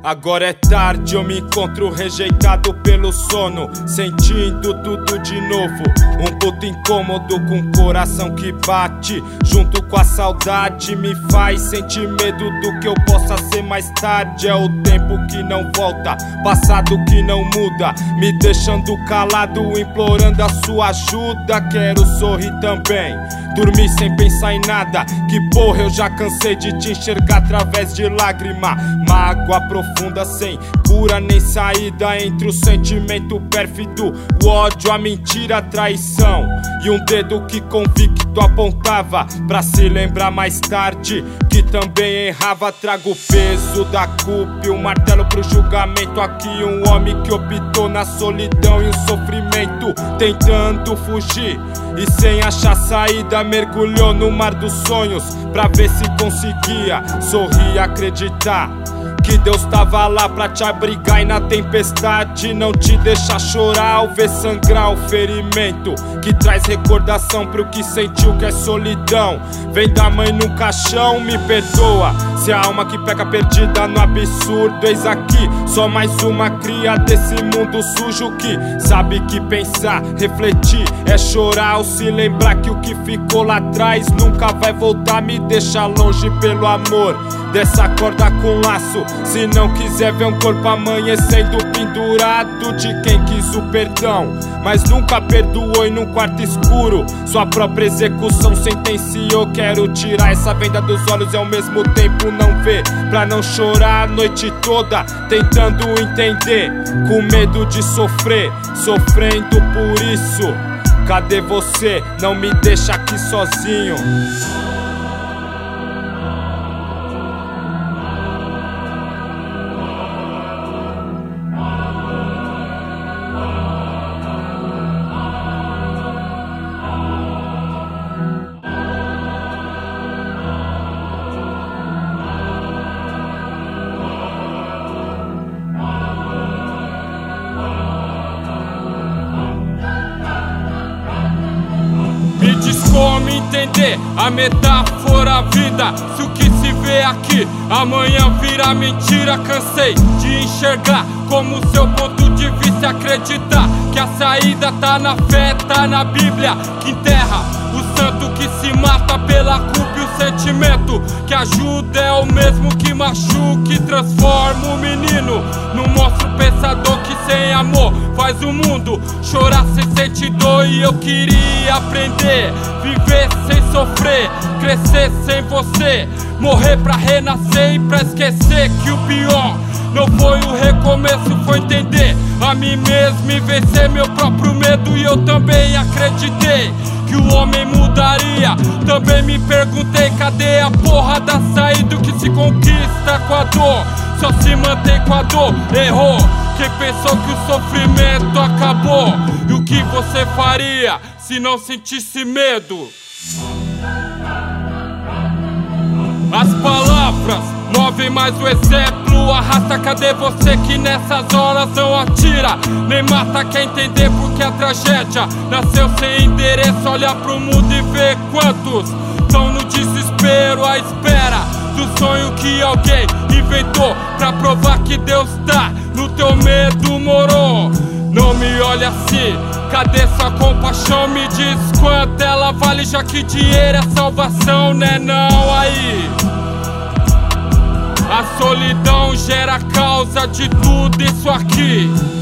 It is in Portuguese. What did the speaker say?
Agora é tarde, eu me encontro rejeitado pelo sono, sentindo tudo de novo. Um puto incômodo com o coração que bate, junto com a saudade me faz sentir medo do que eu possa ser mais tarde. É o tempo que não volta, passado que não muda, me deixando calado, implorando a sua ajuda. Quero sorrir também, dormir sem pensar em nada. Que porra, eu já cansei de te enxergar através de lágrima. Mágoa profunda sem cura nem saída, entre o sentimento pérfido, o ódio, a mentira, a traição e um dedo que convicto apontava pra se lembrar mais tarde que também errava. Trago o peso da culpa e um martelo pro julgamento. Aqui um homem que optou na solidão e o sofrimento, tentando fugir e sem achar saída mergulhou no mar dos sonhos pra ver se conseguia sorrir e acreditar que Deus tava lá pra te abrigar e na tempestade não te deixar chorar ao ver sangrar o ferimento que traz recordação pro que sentiu que é solidão. Vem da mãe no caixão, me perdoa se a alma que peca perdida no absurdo. Eis aqui só mais uma cria desse mundo sujo que sabe que pensar, refletir é chorar ao se lembrar que o que ficou lá atrás nunca vai voltar. Me deixa longe pelo amor dessa corda com laço, se não quiser ver um corpo amanhecendo pendurado de quem quis o perdão, mas nunca perdoou e num quarto escuro sua própria execução sentenciou. Quero tirar essa venda dos olhos e ao mesmo tempo não ver, pra não chorar a noite toda tentando entender, com medo de sofrer, sofrendo por isso. Cadê você? Não me deixa aqui sozinho. Me diz como entender a metáfora vida. Se o que se vê aqui amanhã vira mentira. Cansei de enxergar como seu ponto de vista e acreditar que a saída tá na fé, tá na Bíblia, que enterra o santo que se mata pela culpa e o sentimento que ajuda é o mesmo que machuca e transforma o menino num monstro pensador que sem amor faz o mundo chorar sem sentir dor. E eu queria aprender, viver sem sofrer, crescer sem você, morrer pra renascer e pra esquecer que o pior não foi o recomeço, foi entender a mim mesmo e vencer meu próprio medo. E eu também acreditei que o homem mudaria. Também me perguntei, cadê a porra da saída? O que se conquista com a dor só se mantém com a dor. Errou quem pensou que o sofrimento acabou. E o que você faria se não sentisse medo? As palavras movem mais o exemplo, arrasta. Cadê você que nessas horas não atira nem mata? Quer entender porque a tragédia nasceu sem endereço? Olha pro mundo e vê quantos estão no desespero à espera do sonho que alguém inventou pra provar que Deus tá no teu medo, moro. Não me olha assim, cadê sua compaixão? Me diz quanto ela vale, já que dinheiro é salvação, né não aí? A solidão gera a causa de tudo isso aqui.